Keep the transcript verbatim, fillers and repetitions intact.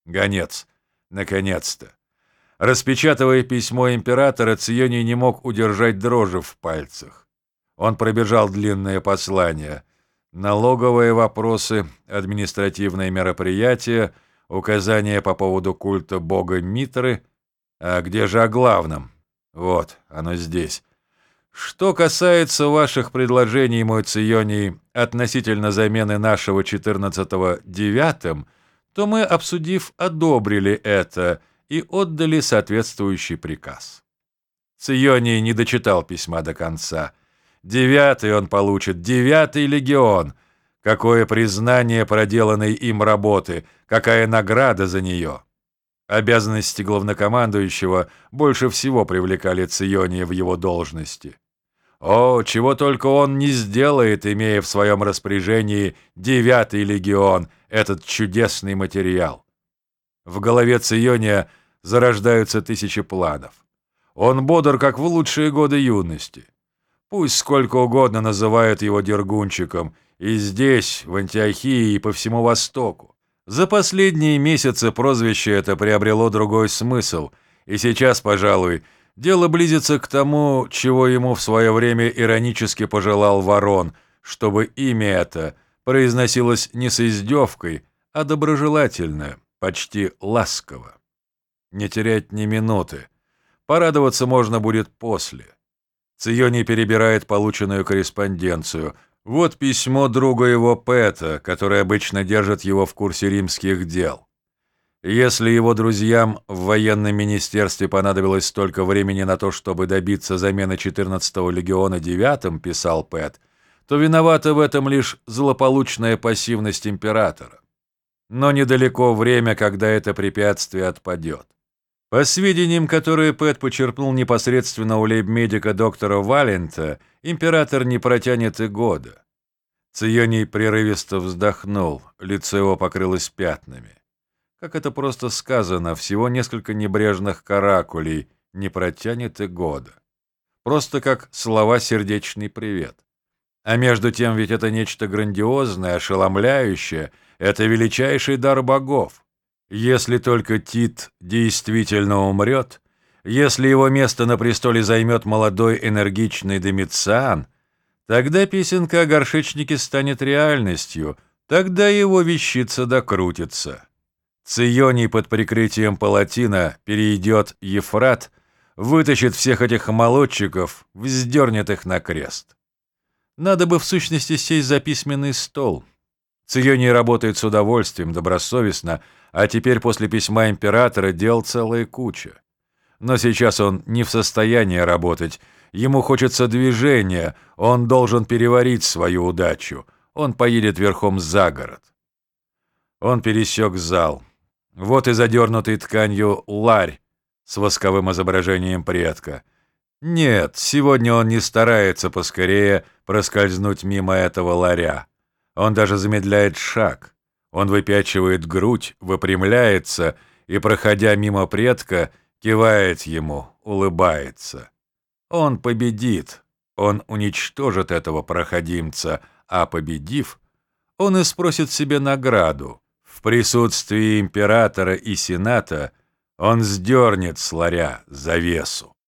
Гонец. Наконец-то. Распечатывая письмо императора, Ционий не мог удержать дрожи в пальцах. Он пробежал длинное послание. Налоговые вопросы, административные мероприятия, указания по поводу культа бога Митры. А где же о главном? Вот, оно здесь. Что касается ваших предложений, мой Ционий, относительно замены нашего четырнадцатого девятым, то мы, обсудив, одобрили это и отдали соответствующий приказ. Ционий не дочитал письма до конца. Девятый он получит, девятый легион. Какое признание проделанной им работы, какая награда за нее. Обязанности главнокомандующего больше всего привлекали Циония в его должности. О, чего только он не сделает, имея в своем распоряжении девятый легион, этот чудесный материал. В голове Циония зарождаются тысячи планов. Он бодр, как в лучшие годы юности. Пусть сколько угодно называют его Дергунчиком, и здесь, в Антиохии, и по всему Востоку. За последние месяцы прозвище это приобрело другой смысл, и сейчас, пожалуй, дело близится к тому, чего ему в свое время иронически пожелал Ворон, чтобы имя это произносилось не с издевкой, а доброжелательно, почти ласково. Не терять ни минуты. Порадоваться можно будет после. Ционий перебирает полученную корреспонденцию. Вот письмо друга его Пэта, который обычно держит его в курсе римских дел. Если его друзьям в военном министерстве понадобилось столько времени на то, чтобы добиться замены четырнадцатого легиона девятым, писал Пэт, то виновата в этом лишь злополучная пассивность императора. Но недалеко время, когда это препятствие отпадет. По сведениям, которые Пэт почерпнул непосредственно у лейб-медика доктора Валента, император не протянет и года. Ционий прерывисто вздохнул, лицо его покрылось пятнами. Как это просто сказано, всего несколько небрежных каракулей, не протянет и года. Просто как слова «сердечный привет». А между тем ведь это нечто грандиозное, ошеломляющее, это величайший дар богов. Если только Тит действительно умрет, если его место на престоле займет молодой энергичный Домициан, тогда песенка о горшечнике станет реальностью, тогда его вещица докрутится. Ционий под прикрытием палатина перейдет Ефрат, вытащит всех этих молодчиков, вздернет их на крест. Надо бы в сущности сесть за письменный стол. Ционий работает с удовольствием, добросовестно, а теперь после письма императора дел целая куча. Но сейчас он не в состоянии работать, ему хочется движения, он должен переварить свою удачу, он поедет верхом за город. Он пересек зал. Вот и задернутый тканью ларь с восковым изображением предка. Нет, сегодня он не старается поскорее проскользнуть мимо этого ларя. Он даже замедляет шаг. Он выпячивает грудь, выпрямляется и, проходя мимо предка, кивает ему, улыбается. Он победит, он уничтожит этого проходимца, а победив, он и спросит себе награду. В присутствии императора и сената он сдернет с ларя завесу.